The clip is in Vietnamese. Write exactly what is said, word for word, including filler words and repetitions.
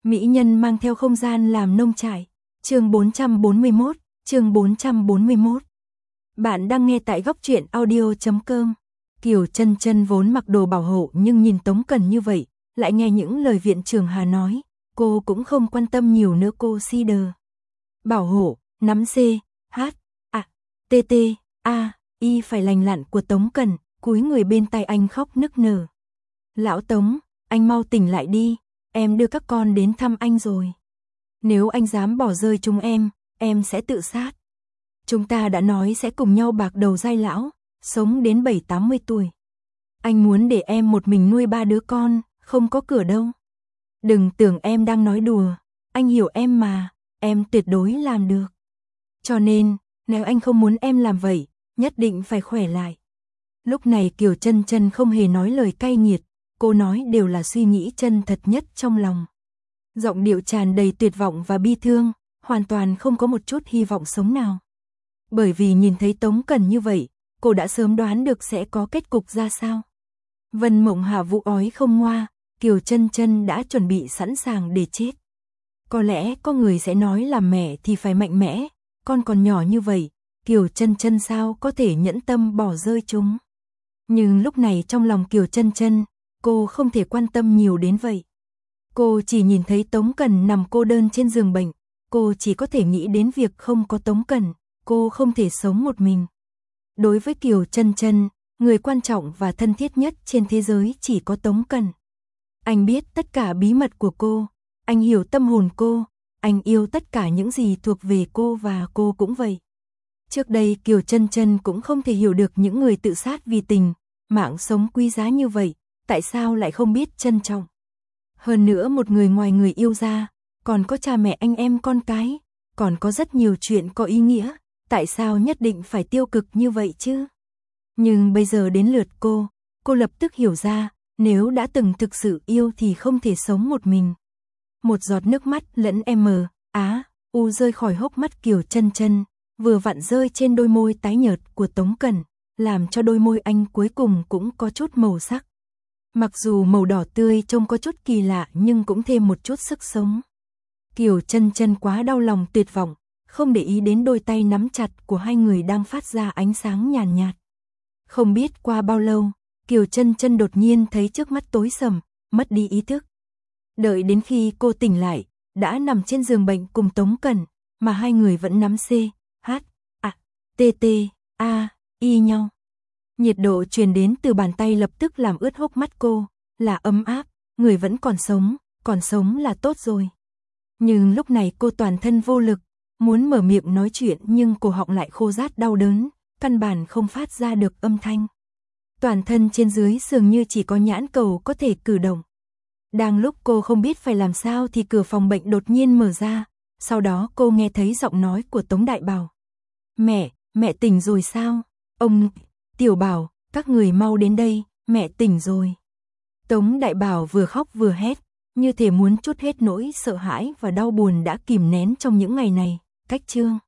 Mỹ nhân mang theo không gian làm nông trại. Chương bốn trăm bốn mươi mốt, chương bốn trăm bốn mươi mốt. Bạn đang nghe tại góc truyện audio chấm com. Kiều Chân Chân vốn mặc đồ bảo hộ nhưng nhìn Tống Cần như vậy, lại nghe những lời viện trưởng Hà nói, cô cũng không quan tâm nhiều nữa. Cô si đờ. Bảo hộ, nắm C, H, A, T T, A, Y phải lành lặn của Tống Cần, cúi người bên tay anh khóc nức nở. Lão Tống, anh mau tỉnh lại đi, em đưa các con đến thăm anh rồi. Nếu anh dám bỏ rơi chúng em, em sẽ tự sát. Chúng ta đã nói sẽ cùng nhau bạc đầu giai lão, sống đến bảy tám mươi tuổi. Anh muốn để em một mình nuôi ba đứa con, không có cửa đâu. Đừng tưởng em đang nói đùa, anh hiểu em mà, em tuyệt đối làm được. Cho nên, nếu anh không muốn em làm vậy, nhất định phải khỏe lại. Lúc này Kiều Chân Chân không hề nói lời cay nghiệt, cô nói đều là suy nghĩ chân thật nhất trong lòng. Giọng điệu tràn đầy tuyệt vọng và bi thương, hoàn toàn không có một chút hy vọng sống nào. Bởi vì nhìn thấy Tống Cần như vậy, cô đã sớm đoán được sẽ có kết cục ra sao. Vân Mộng Hạ vụ ói không ngoa, Kiều Chân Chân đã chuẩn bị sẵn sàng để chết. Có lẽ có người sẽ nói là mẹ thì phải mạnh mẽ, con còn nhỏ như vậy, Kiều Chân Chân sao có thể nhẫn tâm bỏ rơi chúng. Nhưng lúc này trong lòng Kiều Chân Chân, cô không thể quan tâm nhiều đến vậy. Cô chỉ nhìn thấy Tống Cần nằm cô đơn trên giường bệnh, cô chỉ có thể nghĩ đến việc không có Tống Cần, cô không thể sống một mình. Đối với Kiều Chân Chân, người quan trọng và thân thiết nhất trên thế giới chỉ có Tống Cần. Anh biết tất cả bí mật của cô, anh hiểu tâm hồn cô, anh yêu tất cả những gì thuộc về cô và cô cũng vậy. Trước đây Kiều Chân Chân cũng không thể hiểu được những người tự sát vì tình, mạng sống quý giá như vậy, tại sao lại không biết trân trọng. Hơn nữa một người ngoài người yêu ra, còn có cha mẹ anh em con cái, còn có rất nhiều chuyện có ý nghĩa, tại sao nhất định phải tiêu cực như vậy chứ? Nhưng bây giờ đến lượt cô, cô lập tức hiểu ra, nếu đã từng thực sự yêu thì không thể sống một mình. Một giọt nước mắt lẫn M, Á, U rơi khỏi hốc mắt Kiều Chân Chân, vừa vặn rơi trên đôi môi tái nhợt của Tống Cần, làm cho đôi môi anh cuối cùng cũng có chút màu sắc. Mặc dù màu đỏ tươi trông có chút kỳ lạ nhưng cũng thêm một chút sức sống. Kiều Chân Chân quá đau lòng tuyệt vọng, không để ý đến đôi tay nắm chặt của hai người đang phát ra ánh sáng nhàn nhạt, nhạt. Không biết qua bao lâu, Kiều Chân Chân đột nhiên thấy trước mắt tối sầm, mất đi ý thức. Đợi đến khi cô tỉnh lại, đã nằm trên giường bệnh cùng Tống Cần, mà hai người vẫn nắm C, H, A, T T, A, Y nhau. Nhiệt độ truyền đến từ bàn tay lập tức làm ướt hốc mắt cô, là ấm áp, người vẫn còn sống, còn sống là tốt rồi. Nhưng lúc này cô toàn thân vô lực, muốn mở miệng nói chuyện nhưng cổ họng lại khô rát đau đớn, căn bản không phát ra được âm thanh. Toàn thân trên dưới dường như chỉ có nhãn cầu có thể cử động. Đang lúc cô không biết phải làm sao thì cửa phòng bệnh đột nhiên mở ra, sau đó cô nghe thấy giọng nói của Tống Đại Bảo. Mẹ, mẹ tỉnh rồi sao? Ông, Tiểu Bảo, các người mau đến đây, mẹ tỉnh rồi. Tống Đại Bảo vừa khóc vừa hét, như thể muốn trút hết nỗi sợ hãi và đau buồn đã kìm nén trong những ngày này. Cách chương